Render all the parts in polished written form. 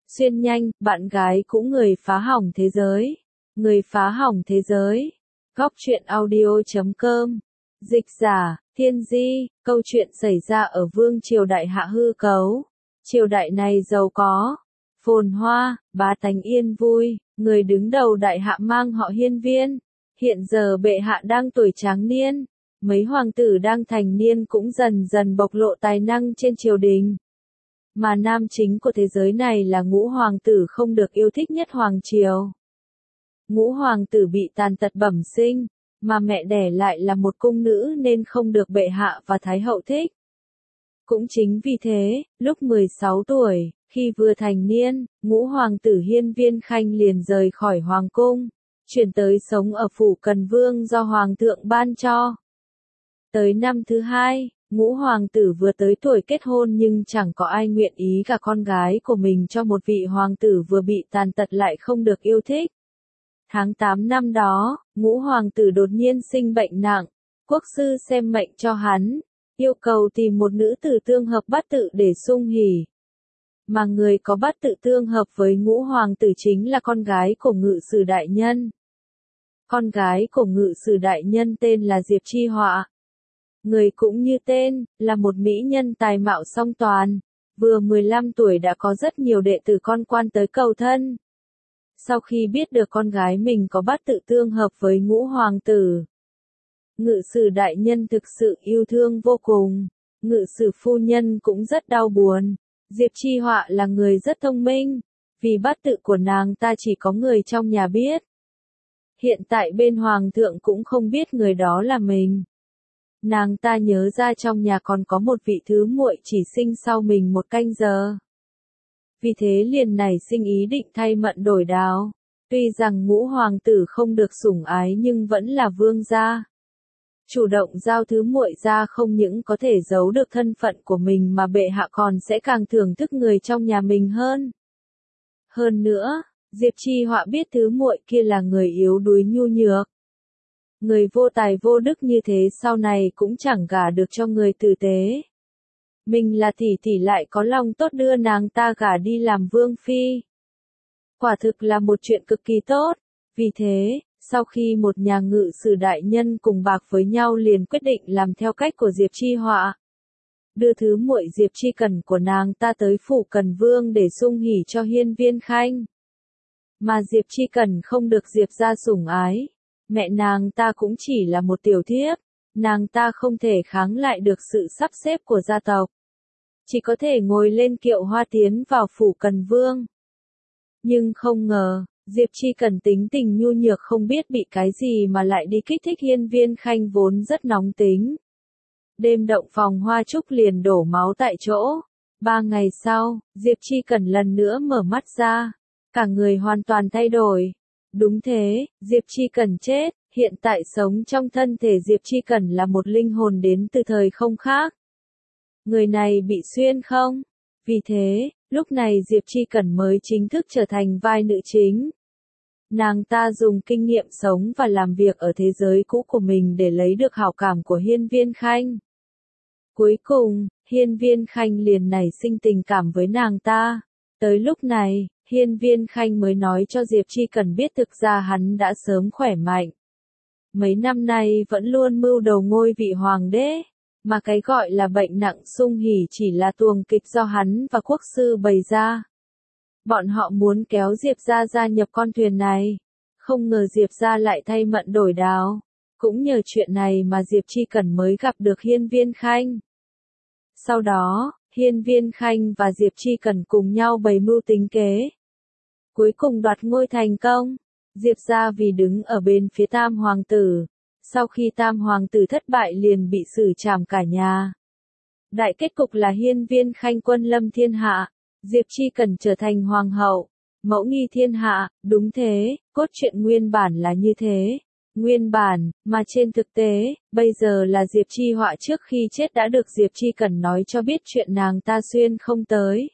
Xuyên nhanh, bạn gái cũng người phá hỏng thế giới. Người phá hỏng thế giới. Góc truyện audio.com. Dịch giả, Thiên Di, câu chuyện xảy ra ở vương triều Đại Hạ hư cấu. Triều đại này giàu có, phồn hoa, bá tánh yên vui, người đứng đầu Đại Hạ mang họ Hiên Viên. Hiện giờ bệ hạ đang tuổi tráng niên, mấy hoàng tử đang thành niên cũng dần dần bộc lộ tài năng trên triều đình. Mà nam chính của thế giới này là ngũ hoàng tử không được yêu thích nhất hoàng triều. Ngũ hoàng tử bị tàn tật bẩm sinh, mà mẹ đẻ lại là một cung nữ nên không được bệ hạ và thái hậu thích. Cũng chính vì thế, lúc 16 tuổi, khi vừa thành niên, ngũ hoàng tử Hiên Viên Khanh liền rời khỏi hoàng cung, chuyển tới sống ở phủ Cần Vương do hoàng thượng ban cho. Tới năm thứ hai, ngũ hoàng tử vừa tới tuổi kết hôn nhưng chẳng có ai nguyện ý gả con gái của mình cho một vị hoàng tử vừa bị tàn tật lại không được yêu thích. Tháng 8 năm đó, ngũ hoàng tử đột nhiên sinh bệnh nặng, quốc sư xem mệnh cho hắn, yêu cầu tìm một nữ tử tương hợp bát tự để sung hỉ. Mà người có bát tự tương hợp với ngũ hoàng tử chính là con gái của ngự sử đại nhân. Con gái của ngự sử đại nhân tên là Diệp Chi Họa. Người cũng như tên, là một mỹ nhân tài mạo song toàn, vừa 15 tuổi đã có rất nhiều đệ tử con quan tới cầu thân. Sau khi biết được con gái mình có bát tự tương hợp với ngũ hoàng tử, ngự sử đại nhân thực sự yêu thương vô cùng, ngự sử phu nhân cũng rất đau buồn. Diệp Chi Họa là người rất thông minh, vì bát tự của nàng ta chỉ có người trong nhà biết. Hiện tại bên hoàng thượng cũng không biết người đó là mình. Nàng ta nhớ ra trong nhà còn có một vị thứ muội chỉ sinh sau mình một canh giờ. Vì thế liền nảy sinh ý định thay mận đổi đào. Tuy rằng ngũ hoàng tử không được sủng ái nhưng vẫn là vương gia. Chủ động giao thứ muội ra không những có thể giấu được thân phận của mình mà bệ hạ còn sẽ càng thưởng thức người trong nhà mình hơn. Hơn nữa, Diệp Chi Họa biết thứ muội kia là người yếu đuối nhu nhược. Người vô tài vô đức như thế sau này cũng chẳng gả được cho người tử tế. Mình là tỷ tỷ lại có lòng tốt đưa nàng ta gả đi làm vương phi. Quả thực là một chuyện cực kỳ tốt. Vì thế, sau khi một nhà ngự sử đại nhân cùng bạc với nhau liền quyết định làm theo cách của Diệp Chi Họa. Đưa thứ muội Diệp Chi Cẩn của nàng ta tới phủ Cần Vương để sung hỉ cho Hiên Viên Khanh. Mà Diệp Chi Cẩn không được Diệp gia sủng ái. Mẹ nàng ta cũng chỉ là một tiểu thiếp, nàng ta không thể kháng lại được sự sắp xếp của gia tộc. Chỉ có thể ngồi lên kiệu hoa tiến vào phủ Cần Vương. Nhưng không ngờ, Diệp Chi Cẩn tính tình nhu nhược không biết bị cái gì mà lại đi kích thích Hiên Viên Khanh vốn rất nóng tính. Đêm động phòng hoa trúc liền đổ máu tại chỗ. 3 ngày sau, Diệp Chi Cẩn lần nữa mở mắt ra. Cả người hoàn toàn thay đổi. Đúng thế, Diệp Chi Cẩn chết, hiện tại sống trong thân thể Diệp Chi Cẩn là một linh hồn đến từ thời không khác. Người này bị xuyên không? Vì thế, lúc này Diệp Chi Cẩn mới chính thức trở thành vai nữ chính. Nàng ta dùng kinh nghiệm sống và làm việc ở thế giới cũ của mình để lấy được hảo cảm của Hiên Viên Khanh. Cuối cùng, Hiên Viên Khanh liền nảy sinh tình cảm với nàng ta. Tới lúc này, Hiên Viên Khanh mới nói cho Diệp Chi Cẩn biết thực ra hắn đã sớm khỏe mạnh. Mấy năm nay vẫn luôn mưu đầu ngôi vị hoàng đế, mà cái gọi là bệnh nặng sung hỉ chỉ là tuồng kịch do hắn và quốc sư bày ra. Bọn họ muốn kéo Diệp gia gia nhập con thuyền này, không ngờ Diệp gia lại thay mận đổi đào. Cũng nhờ chuyện này mà Diệp Chi Cẩn mới gặp được Hiên Viên Khanh. Sau đó, Hiên Viên Khanh và Diệp Chi Cẩn cùng nhau bày mưu tính kế. Cuối cùng đoạt ngôi thành công. Diệp gia vì đứng ở bên phía Tam hoàng tử. Sau khi Tam hoàng tử thất bại liền bị xử trảm cả nhà. Đại kết cục là Hiên Viên Khanh quân lâm thiên hạ. Diệp Chi Cẩn trở thành hoàng hậu, mẫu nghi thiên hạ. Đúng thế, cốt truyện nguyên bản là như thế. Nguyên bản, mà trên thực tế, bây giờ là Diệp Chi Họa trước khi chết đã được Diệp Chi Cẩn nói cho biết chuyện nàng ta xuyên không tới.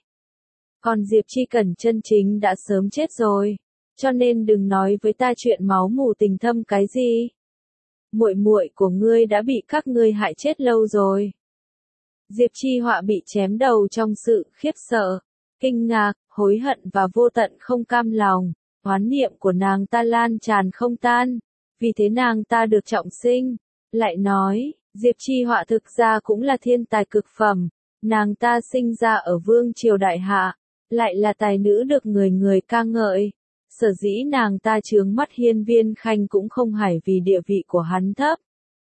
Còn Diệp Chi Cẩn chân chính đã sớm chết rồi, cho nên đừng nói với ta chuyện máu mủ tình thâm cái gì. Muội muội của ngươi đã bị các ngươi hại chết lâu rồi. Diệp Chi Họa bị chém đầu trong sự khiếp sợ, kinh ngạc, hối hận và vô tận không cam lòng. Oán niệm của nàng ta lan tràn không tan, vì thế nàng ta được trọng sinh. Lại nói, Diệp Chi Họa thực ra cũng là thiên tài cực phẩm, nàng ta sinh ra ở vương triều đại hạ, lại là tài nữ được người người ca ngợi. Sở dĩ nàng ta chướng mắt Hiên Viên Khanh cũng không phải vì địa vị của hắn thấp,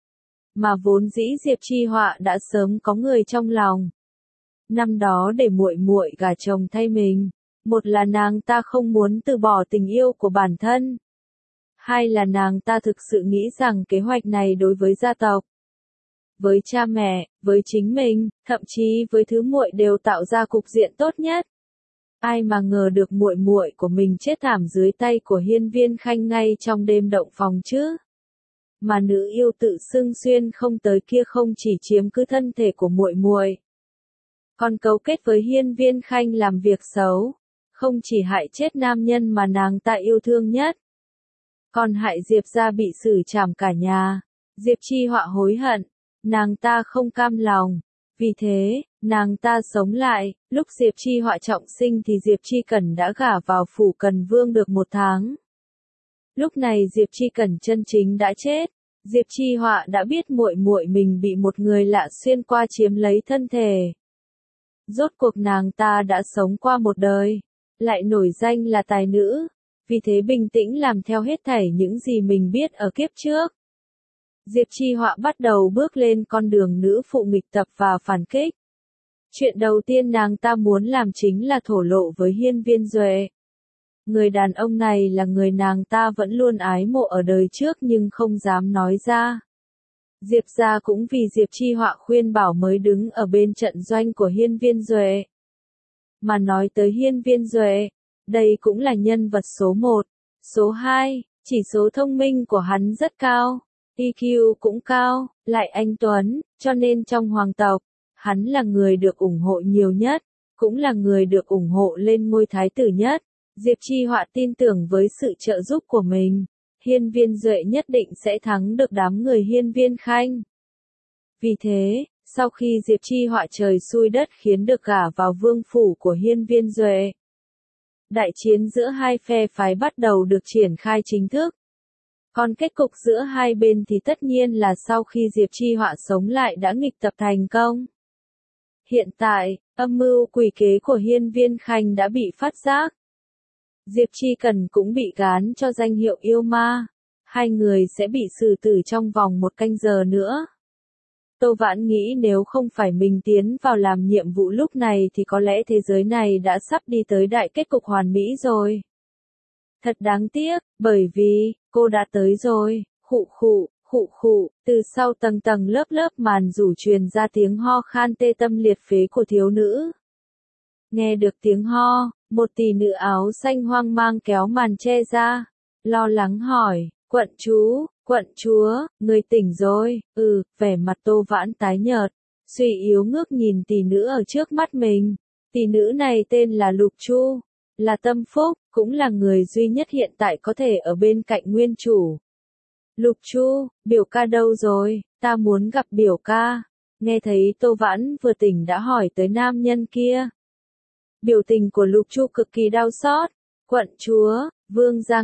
mà vốn dĩ Diệp Chi Họa đã sớm có người trong lòng. Năm đó để muội muội gả chồng thay mình, một là nàng ta không muốn từ bỏ tình yêu của bản thân, hai là nàng ta thực sự nghĩ rằng kế hoạch này đối với gia tộc, với cha mẹ, với chính mình, thậm chí với thứ muội đều tạo ra cục diện tốt nhất. Ai mà ngờ được muội muội của mình chết thảm dưới tay của Hiên Viên Khanh ngay trong đêm động phòng chứ. Mà nữ yêu tự xưng xuyên không tới kia không chỉ chiếm cứ thân thể của muội muội, còn cấu kết với Hiên Viên Khanh làm việc xấu, không chỉ hại chết nam nhân mà nàng ta yêu thương nhất, còn hại Diệp gia bị xử trảm cả nhà. Diệp Chi Họa hối hận, nàng ta không cam lòng, vì thế, nàng ta sống lại. Lúc Diệp Chi Họa trọng sinh thì Diệp Chi Cẩn đã gả vào phủ Cần Vương được 1 tháng. Lúc này Diệp Chi Cẩn chân chính đã chết. Diệp Chi Họa đã biết muội muội mình bị một người lạ xuyên qua chiếm lấy thân thể. Rốt cuộc nàng ta đã sống qua một đời, lại nổi danh là tài nữ, vì thế bình tĩnh làm theo hết thảy những gì mình biết ở kiếp trước. Diệp Chi Họa bắt đầu bước lên con đường nữ phụ nghịch tập và phản kích. Chuyện đầu tiên nàng ta muốn làm chính là thổ lộ với Hiên Viên Duệ. Người đàn ông này là người nàng ta vẫn luôn ái mộ ở đời trước nhưng không dám nói ra. Diệp gia cũng vì Diệp Chi Họa khuyên bảo mới đứng ở bên trận doanh của Hiên Viên Duệ. Mà nói tới Hiên Viên Duệ, đây cũng là nhân vật số 1. Số 2, chỉ số thông minh của hắn rất cao, EQ cũng cao, lại anh tuấn, cho nên trong hoàng tộc, hắn là người được ủng hộ nhiều nhất, cũng là người được ủng hộ lên ngôi thái tử nhất. Diệp Chi Họa tin tưởng với sự trợ giúp của mình, Hiên Viên Duệ nhất định sẽ thắng được đám người Hiên Viên Khanh. Vì thế, sau khi Diệp Chi Họa trời xui đất khiến được gả vào vương phủ của Hiên Viên Duệ, đại chiến giữa hai phe phái bắt đầu được triển khai chính thức. Còn kết cục giữa hai bên thì tất nhiên là sau khi Diệp Chi Họa sống lại đã nghịch tập thành công. Hiện tại, âm mưu quỷ kế của Hiên Viên Khanh đã bị phát giác. Diệp Chi Cần cũng bị gán cho danh hiệu yêu ma. Hai người sẽ bị xử tử trong vòng 1 canh giờ nữa. Tô Vãn nghĩ nếu không phải mình tiến vào làm nhiệm vụ lúc này thì có lẽ thế giới này đã sắp đi tới đại kết cục hoàn mỹ rồi. Thật đáng tiếc, bởi vì, cô đã tới rồi, khụ khụ, từ sau tầng tầng lớp lớp màn rủ truyền ra tiếng ho khan tê tâm liệt phế của thiếu nữ. Nghe được tiếng ho, một tỷ nữ áo xanh hoang mang kéo màn che ra, lo lắng hỏi, quận chúa, người tỉnh rồi, vẻ mặt Tô Vãn tái nhợt, suy yếu ngước nhìn tỷ nữ ở trước mắt mình. Tỷ nữ này tên là Lục Chu, là tâm phúc, cũng là người duy nhất hiện tại có thể ở bên cạnh nguyên chủ. Lục Chu, biểu ca đâu rồi, ta muốn gặp biểu ca. Nghe thấy Tô Vãn vừa tỉnh đã hỏi tới nam nhân kia. Biểu tình của Lục Chu cực kỳ đau xót. Quận chúa, vương gia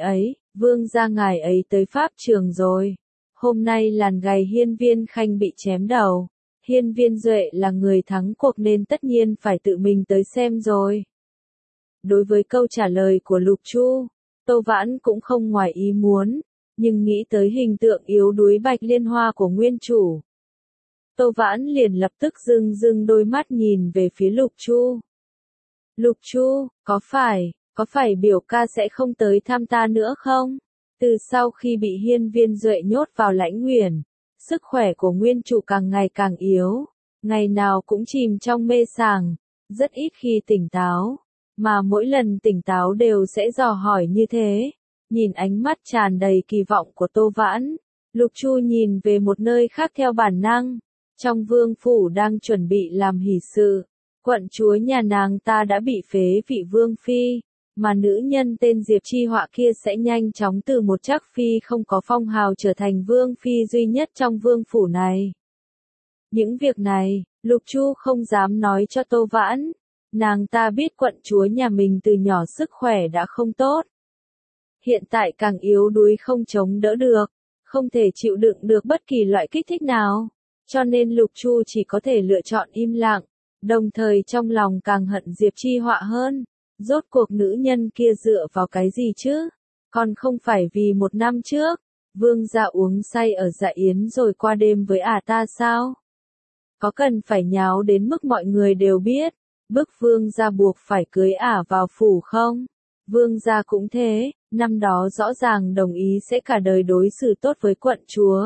ngài ấy tới pháp trường rồi. Hôm nay làn gầy Hiên Viên Khanh bị chém đầu. Hiên Viên Duệ là người thắng cuộc nên tất nhiên phải tự mình tới xem rồi. Đối với câu trả lời của Lục Chu, Tô Vãn cũng không ngoài ý muốn, nhưng nghĩ tới hình tượng yếu đuối Bạch Liên Hoa của nguyên chủ. Tô Vãn liền lập tức dưng đôi mắt nhìn về phía Lục Chu. Lục Chu, có phải biểu ca sẽ không tới thăm ta nữa không? Từ sau khi bị Hiên Viên Duệ nhốt vào Lãnh Nguyền, sức khỏe của nguyên chủ càng ngày càng yếu, ngày nào cũng chìm trong mê sảng, rất ít khi tỉnh táo, mà mỗi lần tỉnh táo đều sẽ dò hỏi như thế. Nhìn ánh mắt tràn đầy kỳ vọng của Tô Vãn, Lục Chu nhìn về một nơi khác theo bản năng. Trong vương phủ đang chuẩn bị làm hỷ sự, quận chúa nhà nàng ta đã bị phế vị vương phi, mà nữ nhân tên Diệp Chi Họa kia sẽ nhanh chóng từ một trác phi không có phong hào trở thành vương phi duy nhất trong vương phủ này. Những việc này, Lục Chu không dám nói cho Tô Vãn, Nàng ta biết quận chúa nhà mình từ nhỏ sức khỏe đã không tốt. Hiện tại càng yếu đuối không chống đỡ được, không thể chịu đựng được bất kỳ loại kích thích nào. Cho nên Lục Chu chỉ có thể lựa chọn im lặng, đồng thời trong lòng càng hận Diệp Chi Họa hơn. Rốt cuộc nữ nhân kia dựa vào cái gì chứ? Còn không phải vì một năm trước, vương gia uống say ở dạ yến rồi qua đêm với ta sao? Có cần phải nháo đến mức mọi người đều biết, bức vương gia buộc phải cưới vào phủ không? Vương gia cũng thế, năm đó rõ ràng đồng ý sẽ cả đời đối xử tốt với quận chúa.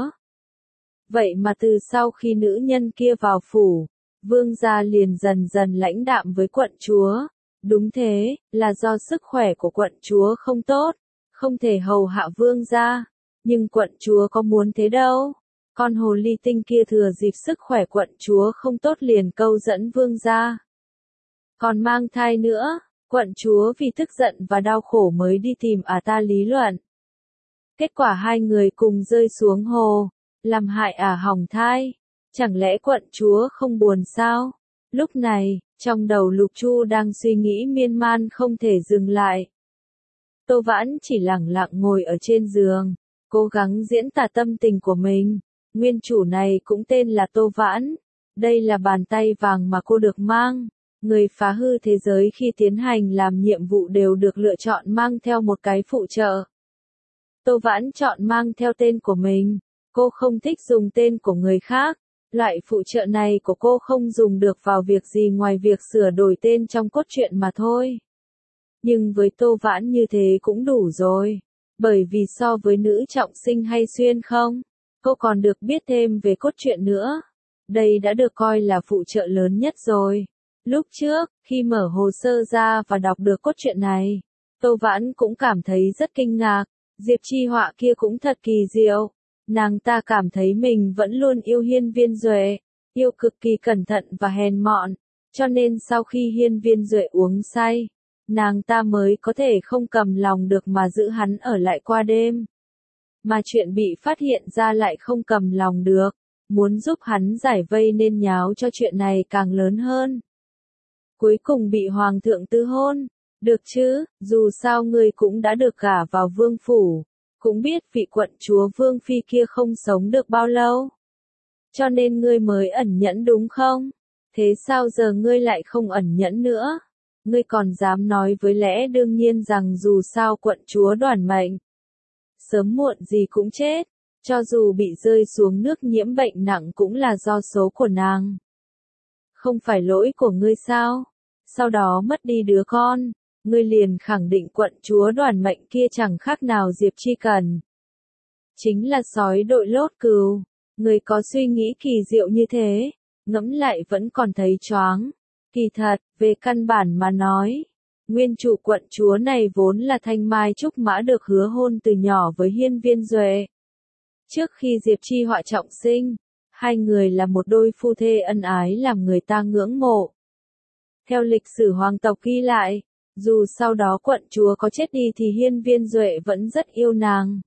Vậy mà từ sau khi nữ nhân kia vào phủ, vương gia liền dần dần lãnh đạm với quận chúa. Đúng thế, là do sức khỏe của quận chúa không tốt, không thể hầu hạ vương gia. Nhưng quận chúa có muốn thế đâu. Con hồ ly tinh kia thừa dịp sức khỏe quận chúa không tốt liền câu dẫn vương gia. Còn mang thai nữa, quận chúa vì tức giận và đau khổ mới đi tìm ta lý luận. Kết quả hai người cùng rơi xuống hồ, làm hại hỏng thai. Chẳng lẽ quận chúa không buồn sao? Lúc này, trong đầu Lục Chu đang suy nghĩ miên man không thể dừng lại. Tô Vãn chỉ lẳng lặng ngồi ở trên giường, cố gắng diễn tả tâm tình của mình. Nguyên chủ này cũng tên là Tô Vãn. Đây là bàn tay vàng mà cô được mang. Người phá hư thế giới khi tiến hành làm nhiệm vụ đều được lựa chọn mang theo một cái phụ trợ. Tô Vãn chọn mang theo tên của mình. Cô không thích dùng tên của người khác. Loại phụ trợ này của cô không dùng được vào việc gì ngoài việc sửa đổi tên trong cốt truyện mà thôi. Nhưng với Tô Vãn như thế cũng đủ rồi. Bởi vì so với nữ trọng sinh hay xuyên không, cô còn được biết thêm về cốt truyện nữa. Đây đã được coi là phụ trợ lớn nhất rồi. Lúc trước, khi mở hồ sơ ra và đọc được cốt truyện này, Tô Vãn cũng cảm thấy rất kinh ngạc. Diệp Chi Họa kia cũng thật kỳ diệu. Nàng ta cảm thấy mình vẫn luôn yêu Hiên Viên Duệ, yêu cực kỳ cẩn thận và hèn mọn, cho nên sau khi Hiên Viên Duệ uống say, nàng ta mới có thể không cầm lòng được mà giữ hắn ở lại qua đêm. Mà chuyện bị phát hiện ra lại không cầm lòng được, muốn giúp hắn giải vây nên nháo cho chuyện này càng lớn hơn. Cuối cùng bị hoàng thượng tư hôn, được chứ, dù sao ngươi cũng đã được gả vào vương phủ. Cũng biết vị quận chúa vương phi kia không sống được bao lâu. Cho nên ngươi mới ẩn nhẫn đúng không? Thế sao giờ ngươi lại không ẩn nhẫn nữa? Ngươi còn dám nói với lẽ đương nhiên rằng dù sao quận chúa đoản mệnh. Sớm muộn gì cũng chết. Cho dù bị rơi xuống nước nhiễm bệnh nặng cũng là do số của nàng. Không phải lỗi của ngươi sao? Sau đó mất đi đứa con. Ngươi liền khẳng định quận chúa đoản mệnh kia chẳng khác nào Diệp Chi Cần. Chính là sói đội lốt cừu. Ngươi có suy nghĩ kỳ diệu như thế, ngẫm lại vẫn còn thấy choáng. Kỳ thật, về căn bản mà nói, nguyên chủ quận chúa này vốn là Thanh Mai Trúc Mã được hứa hôn từ nhỏ với Hiên Viên Duệ. Trước khi Diệp Chi Họa trọng sinh, hai người là một đôi phu thê ân ái làm người ta ngưỡng mộ. Theo lịch sử hoàng tộc ghi lại, dù sau đó quận chúa có chết đi thì Hiên Viên Duệ vẫn rất yêu nàng.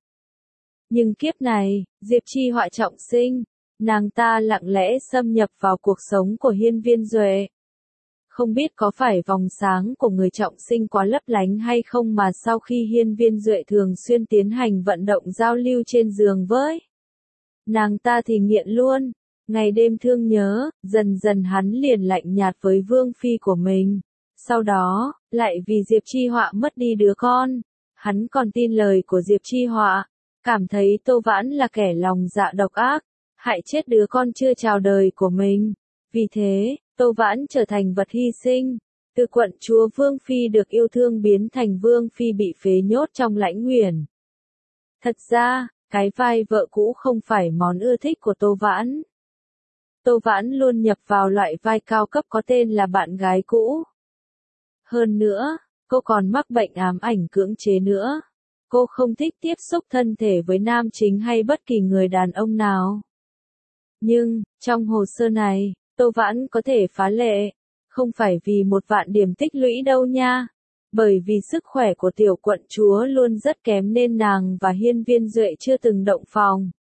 Nhưng kiếp này, Diệp Chi Họa trọng sinh, nàng ta lặng lẽ xâm nhập vào cuộc sống của Hiên Viên Duệ. Không biết có phải vòng sáng của người trọng sinh quá lấp lánh hay không mà sau khi Hiên Viên Duệ thường xuyên tiến hành vận động giao lưu trên giường với nàng ta thì nghiện luôn. Ngày đêm thương nhớ, dần dần hắn liền lạnh nhạt với vương phi của mình. Sau đó, lại vì Diệp Chi Họa mất đi đứa con, hắn còn tin lời của Diệp Chi Họa, cảm thấy Tô Vãn là kẻ lòng dạ độc ác, hại chết đứa con chưa chào đời của mình. Vì thế, Tô Vãn trở thành vật hy sinh, từ quận chúa vương phi được yêu thương biến thành vương phi bị phế nhốt trong lãnh nguyền. Thật ra, cái vai vợ cũ không phải món ưa thích của Tô Vãn. Tô Vãn luôn nhập vào loại vai cao cấp có tên là bạn gái cũ. Hơn nữa, cô còn mắc bệnh ám ảnh cưỡng chế nữa. Cô không thích tiếp xúc thân thể với nam chính hay bất kỳ người đàn ông nào. Nhưng, trong hồ sơ này, Tô Vãn có thể phá lệ, không phải vì 1.000.000 điểm tích lũy đâu nha. Bởi vì sức khỏe của tiểu quận chúa luôn rất kém nên nàng và Hiên Viên Duệ chưa từng động phòng.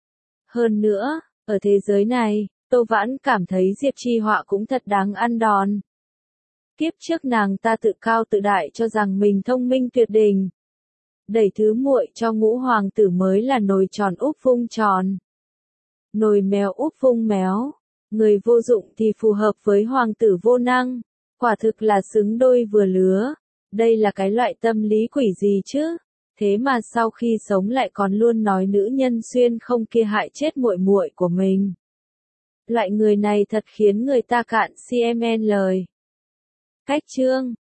Hơn nữa, ở thế giới này, Tô Vãn cảm thấy Diệp Chi Họa cũng thật đáng ăn đòn. Kiếp trước nàng ta tự cao tự đại cho rằng mình thông minh tuyệt đỉnh. Đẩy thứ muội cho ngũ hoàng tử mới là nồi tròn úp vung tròn. Nồi méo úp vung méo. Người vô dụng thì phù hợp với hoàng tử vô năng. Quả thực là xứng đôi vừa lứa. Đây là cái loại tâm lý quỷ gì chứ? Thế mà sau khi sống lại còn luôn nói nữ nhân xuyên không kia hại chết muội muội của mình. Loại người này thật khiến người ta cạn CMN lời. Cách chương